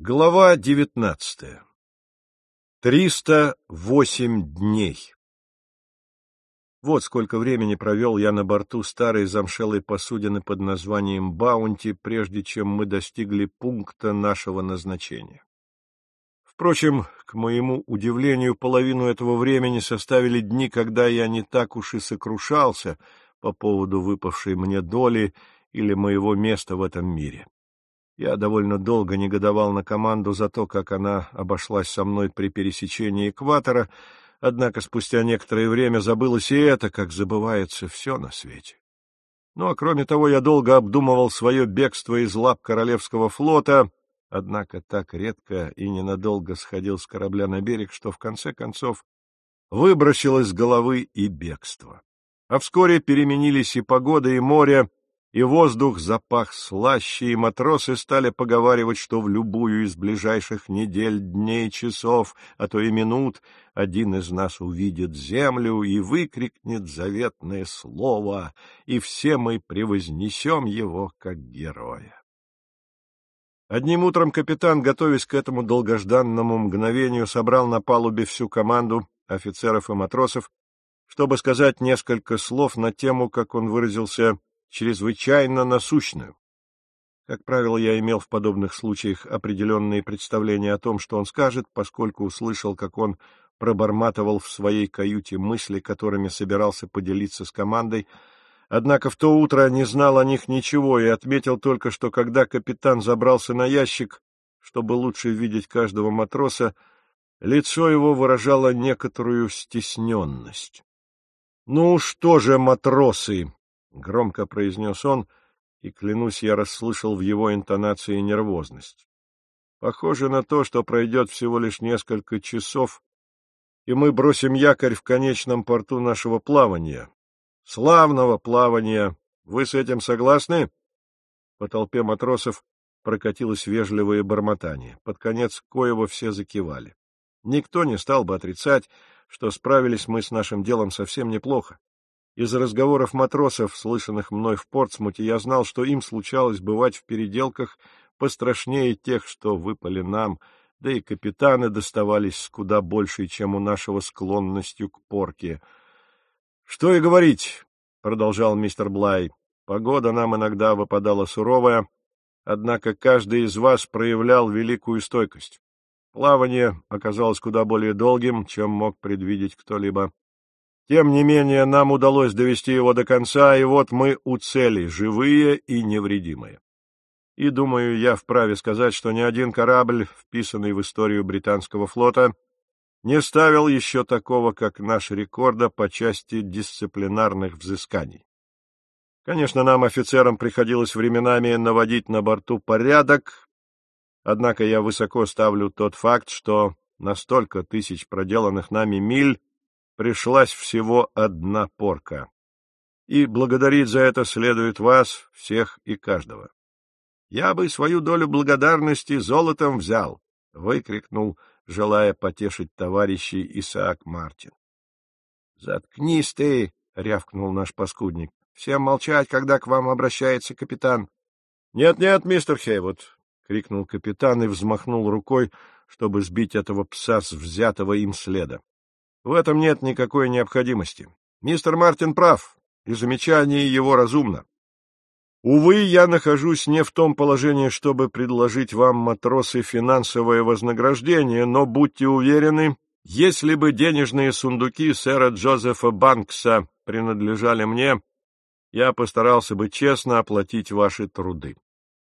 Глава 19. 308 дней. Вот сколько времени провел я на борту старой замшелой посудины под названием «Баунти», прежде чем мы достигли пункта нашего назначения. Впрочем, к моему удивлению, половину этого времени составили дни, когда я не так уж и сокрушался по поводу выпавшей мне доли или моего места в этом мире. Я довольно долго негодовал на команду за то, как она обошлась со мной при пересечении экватора, однако спустя некоторое время забылось и это, как забывается все на свете. Ну, а кроме того, я долго обдумывал свое бегство из лап Королевского флота, однако так редко и ненадолго сходил с корабля на берег, что в конце концов выбросил из головы и бегство. А вскоре переменились и погода, и море, и воздух запах слаще, и матросы стали поговаривать, что в любую из ближайших недель, дней, часов, а то и минут один из нас увидит землю и выкрикнет заветное слово, и все мы превознесем его как героя. Одним утром капитан, готовясь к этому долгожданному мгновению, собрал на палубе всю команду офицеров и матросов, чтобы сказать несколько слов на тему, как он выразился, чрезвычайно насущную. Как правило, я имел в подобных случаях определенные представления о том, что он скажет, поскольку услышал, как он проборматывал в своей каюте мысли, которыми собирался поделиться с командой, однако в то утро не знал о них ничего и отметил только, что когда капитан забрался на ящик, чтобы лучше видеть каждого матроса, лицо его выражало некоторую стесненность. — Ну что же, матросы! — громко произнес он, и, клянусь, я расслышал в его интонации нервозность. Похоже на то, что пройдет всего лишь несколько часов, и мы бросим якорь в конечном порту нашего плавания. Славного плавания! Вы с этим согласны? По толпе матросов прокатилось вежливое бормотание, под конец коего все закивали. Никто не стал бы отрицать, что справились мы с нашим делом совсем неплохо. Из разговоров матросов, слышанных мной в Портсмуте, я знал, что им случалось бывать в переделках пострашнее тех, что выпали нам, да и капитаны доставались с куда большей, чем у нашего, склонностью к порке. — Что и говорить, — продолжал мистер Блай, — погода нам иногда выпадала суровая, однако каждый из вас проявлял великую стойкость. Плавание оказалось куда более долгим, чем мог предвидеть кто-либо. Тем не менее, нам удалось довести его до конца, и вот мы у цели, живые и невредимые. И, думаю, я вправе сказать, что ни один корабль, вписанный в историю британского флота, не ставил еще такого, как наш, рекорда по части дисциплинарных взысканий. Конечно, нам, офицерам, приходилось временами наводить на борту порядок, однако я высоко ставлю тот факт, что на столько тысяч проделанных нами миль пришлась всего одна порка. И благодарить за это следует вас, всех и каждого. — Я бы свою долю благодарности золотом взял! — выкрикнул, желая потешить товарищей, Исаак Мартин. — Заткнись ты! — рявкнул наш паскудник. — Всем молчать, когда к вам обращается капитан. Нет, мистер Хейвуд! — крикнул капитан и взмахнул рукой, чтобы сбить этого пса с взятого им следа. В этом нет никакой необходимости. Мистер Мартин прав, и замечание его разумно. Увы, я нахожусь не в том положении, чтобы предложить вам, матросы, финансовое вознаграждение, но будьте уверены, если бы денежные сундуки сэра Джозефа Банкса принадлежали мне, я постарался бы честно оплатить ваши труды.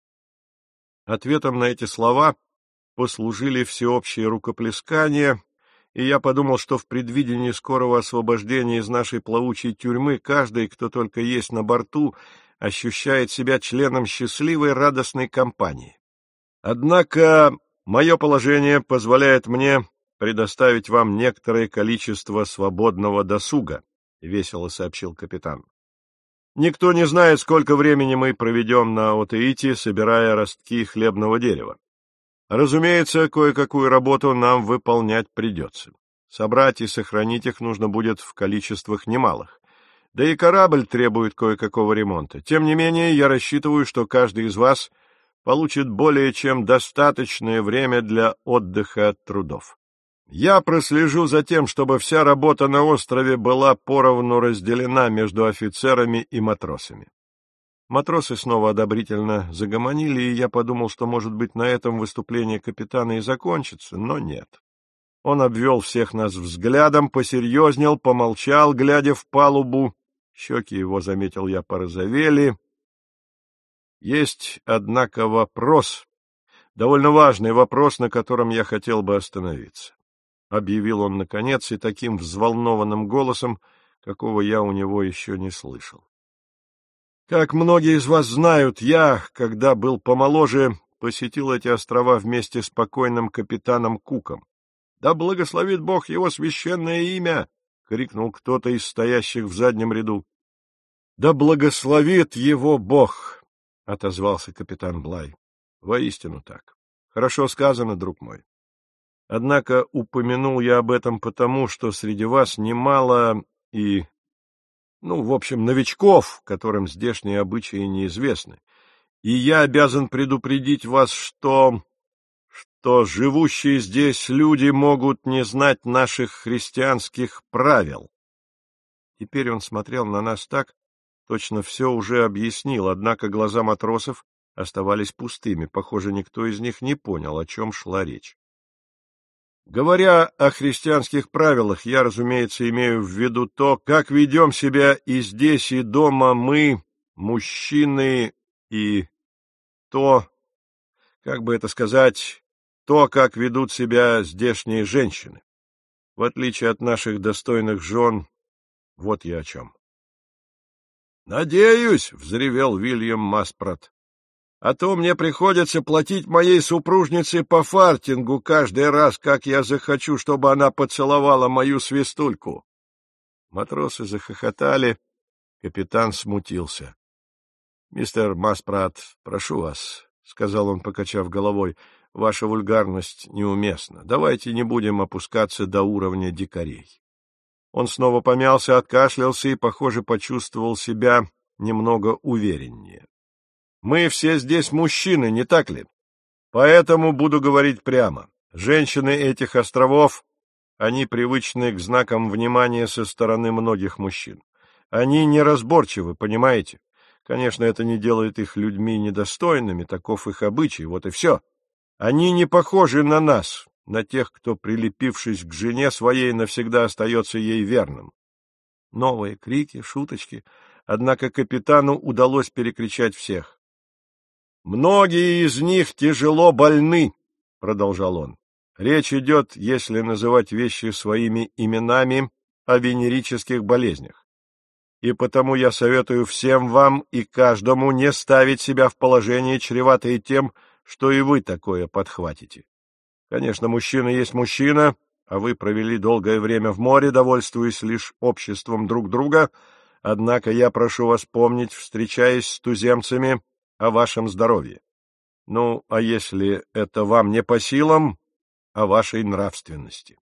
Ответом на эти слова послужили всеобщие рукоплескания, и я подумал, что в предвидении скорого освобождения из нашей плавучей тюрьмы каждый, кто только есть на борту, ощущает себя членом счастливой, радостной компании. Однако мое положение позволяет мне предоставить вам некоторое количество свободного досуга, — весело сообщил капитан. Никто не знает, сколько времени мы проведем на Отеите, собирая ростки хлебного дерева. Разумеется, кое-какую работу нам выполнять придется. Собрать и сохранить их нужно будет в количествах немалых. Да и корабль требует кое-какого ремонта. Тем не менее, я рассчитываю, что каждый из вас получит более чем достаточное время для отдыха от трудов. Я прослежу за тем, чтобы вся работа на острове была поровну разделена между офицерами и матросами. Матросы снова одобрительно загомонили, и я подумал, что, может быть, на этом выступление капитана и закончится, но нет. Он обвел всех нас взглядом, посерьезнел, помолчал, глядя в палубу. Щеки его, заметил я, порозовели. Есть, однако, вопрос, довольно важный вопрос, на котором я хотел бы остановиться. Объявил он наконец и таким взволнованным голосом, какого я у него еще не слышал. Как многие из вас знают, я, когда был помоложе, посетил эти острова вместе с покойным капитаном Куком. — Да благословит Бог его священное имя! — крикнул кто-то из стоящих в заднем ряду. — Да благословит его Бог! — отозвался капитан Блай. — Воистину так. Хорошо сказано, друг мой. Однако упомянул я об этом потому, что среди вас немало и, в общем, новичков, которым здешние обычаи неизвестны. И я обязан предупредить вас, что живущие здесь люди могут не знать наших христианских правил. Теперь он смотрел на нас так, точно все уже объяснил, однако глаза матросов оставались пустыми. Похоже, никто из них не понял, о чем шла речь. Говоря о христианских правилах, я, разумеется, имею в виду то, как ведем себя и здесь, и дома мы, мужчины, и то, как бы это сказать, то, как ведут себя здешние женщины. В отличие от наших достойных жен, вот я о чем. — Надеюсь, — взревел Вильям Маспрат, — а то мне приходится платить моей супружнице по фартингу каждый раз, как я захочу, чтобы она поцеловала мою свистульку. Матросы захохотали, капитан смутился. — Мистер Маспрат, прошу вас, — сказал он, покачав головой, — ваша вульгарность неуместна. Давайте не будем опускаться до уровня дикарей. Он снова помялся, откашлялся и, похоже, почувствовал себя немного увереннее. Мы все здесь мужчины, не так ли? Поэтому буду говорить прямо. Женщины этих островов, они привычны к знакам внимания со стороны многих мужчин. Они неразборчивы, понимаете? Конечно, это не делает их людьми недостойными, таков их обычай, вот и все. Они не похожи на нас, на тех, кто, прилепившись к жене своей, навсегда остается ей верным. Новые крики, шуточки, однако капитану удалось перекричать всех. «Многие из них тяжело больны», — продолжал он. «Речь идет, если называть вещи своими именами, о венерических болезнях. И потому я советую всем вам и каждому не ставить себя в положение, чреватое тем, что и вы такое подхватите. Конечно, мужчина есть мужчина, а вы провели долгое время в море, довольствуясь лишь обществом друг друга, однако я прошу вас помнить, встречаясь с туземцами, о вашем здоровье. Ну, а если это вам не по силам, о вашей нравственности.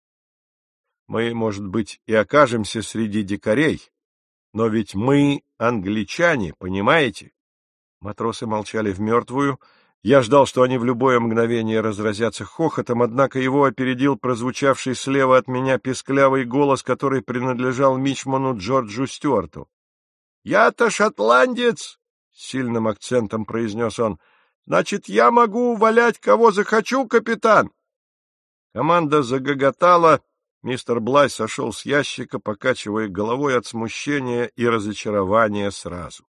Мы, может быть, и окажемся среди дикарей, но ведь мы англичане, понимаете? Матросы молчали в мертвую. Я ждал, что они в любое мгновение разразятся хохотом, однако его опередил прозвучавший слева от меня песклявый голос, который принадлежал мичману Джорджу Стюарту. — Я-то шотландец! — с сильным акцентом произнес он. — Значит, я могу увалять, кого захочу, капитан? Команда загоготала. Мистер Блай сошел с ящика, покачивая головой от смущения и разочарования сразу.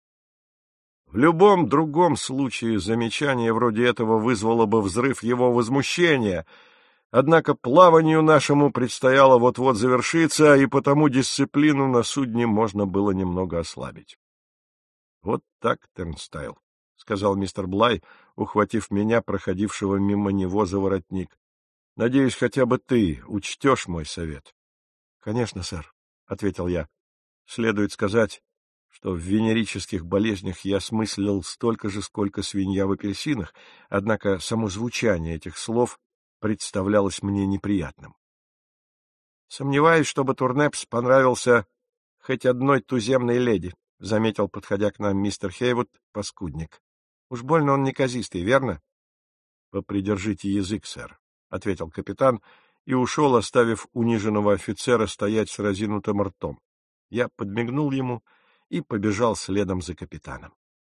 В любом другом случае замечание вроде этого вызвало бы взрыв его возмущения, однако плаванию нашему предстояло вот-вот завершиться, и потому дисциплину на судне можно было немного ослабить. — Вот так, Тернстайл, — сказал мистер Блай, ухватив меня, проходившего мимо него, за воротник. — Надеюсь, хотя бы ты учтешь мой совет. — Конечно, сэр, — ответил я. Следует сказать, что в венерических болезнях я смыслил столько же, сколько свинья в апельсинах, однако само звучание этих слов представлялось мне неприятным. — Сомневаюсь, чтобы Турнепс понравился хоть одной туземной леди, — заметил, подходя к нам, мистер Хейвуд, паскудник. Уж больно он неказистый, верно? — Попридержите язык, сэр, — ответил капитан и ушел, оставив униженного офицера стоять с разинутым ртом. Я подмигнул ему и побежал следом за капитаном.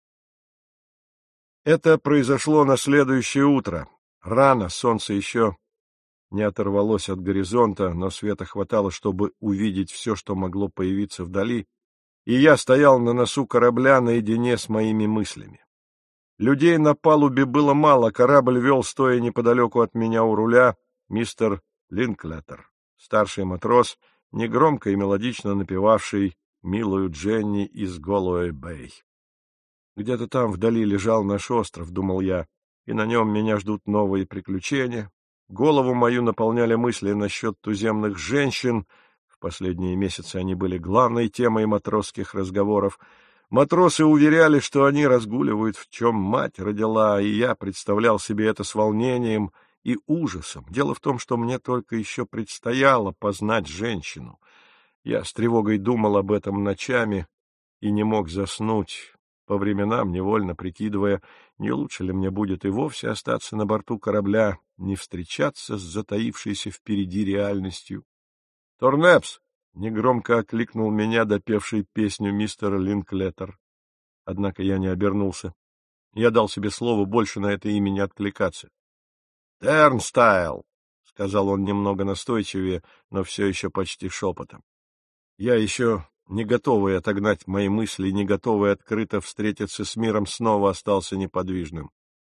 Это произошло на следующее утро. Рано, солнце еще не оторвалось от горизонта, но света хватало, чтобы увидеть все, что могло появиться вдали, и я стоял на носу корабля наедине с моими мыслями. Людей на палубе было мало, корабль вел, стоя неподалеку от меня у руля, мистер Линклетер, старший матрос, негромко и мелодично напевавший «Милую Дженни» из Голуэй-Бэй. Где-то там вдали лежал наш остров, думал я, и на нем меня ждут новые приключения. Голову мою наполняли мысли насчет туземных женщин. В последние месяцы они были главной темой матросских разговоров. Матросы уверяли, что они разгуливают, в чем мать родила, и я представлял себе это с волнением и ужасом. Дело в том, что мне только еще предстояло познать женщину. Я с тревогой думал об этом ночами и не мог заснуть, по временам невольно прикидывая, не лучше ли мне будет и вовсе остаться на борту корабля, не встречаться с затаившейся впереди реальностью. «Торнепс!» — негромко окликнул меня, допевший песню мистер Линклетер. Однако я не обернулся. Я дал себе слово больше на это имя не откликаться. «Тернстайл!» — сказал он немного настойчивее, но все еще почти шепотом. Я еще, не готовый отогнать мои мысли, не готовый открыто встретиться с миром, снова остался неподвижным.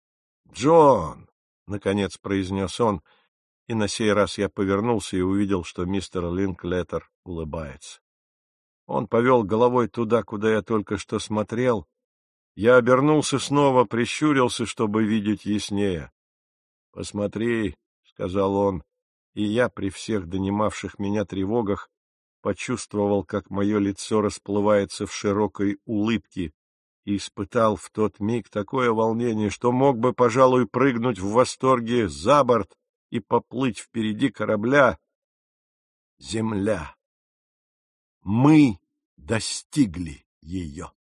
«Джон!» — наконец произнес он, и на сей раз я повернулся и увидел, что мистер Линклетер улыбается. Он повел головой туда, куда я только что смотрел. Я обернулся снова, прищурился, чтобы видеть яснее. «Посмотри», — сказал он, и я при всех донимавших меня тревогах почувствовал, как мое лицо расплывается в широкой улыбке, и испытал в тот миг такое волнение, что мог бы, пожалуй, прыгнуть в восторге за борт и поплыть впереди корабля. Земля. Мы достигли ее.